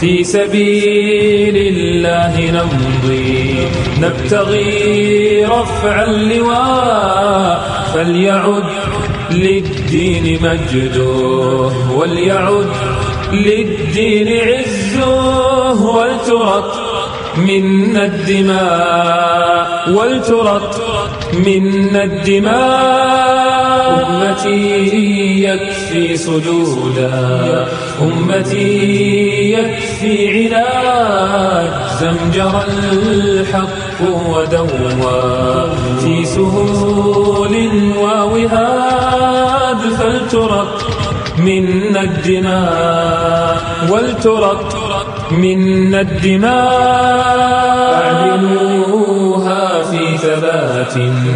في سبيل الله نمضي نبتغي رفع اللواء، فليعد للدين مجده وليعد للدين عزه، ولترق منا الدماء منا الدماء. أمتي يكفي سجودا، أمتي يكفي عناد، زمجر الحق ودوى في سهول ووهاد، فلترق منا الدماء ولترق منا الدماء. أعلنوها في ثبات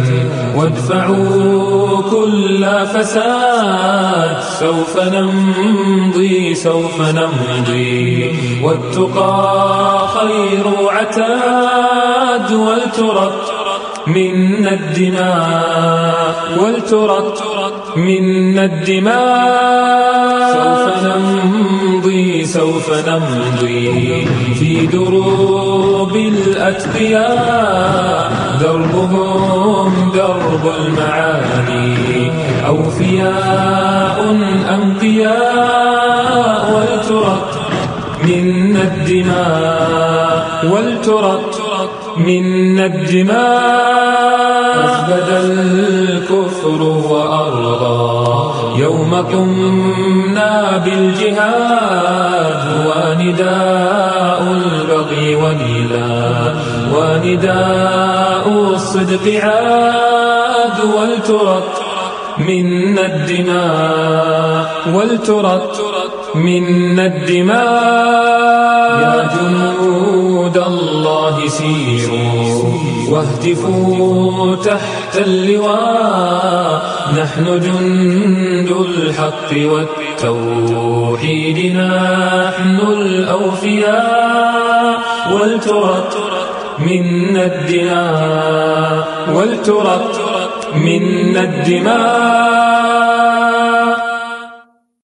وادفعوا كل فساد، سوف نمضي والتقى خير عتاد، ولترق منا الدماء منا الدماء. سوف نمضي في دروب الأتقياء، دربهم درب المعاني، أوفياء أنقياء، ولترق منا الدماء. أزبد الكفر وأرضى يوم قمنا بالجهاد، ونداء البغي ونداء الصدق عاد، ولترق منا الدماء. يا جنود الله سيروا واهتفوا تحت اللواء، نحن جند الحق والتوحيد، نحن الأوفياء، ولترق منا الدماء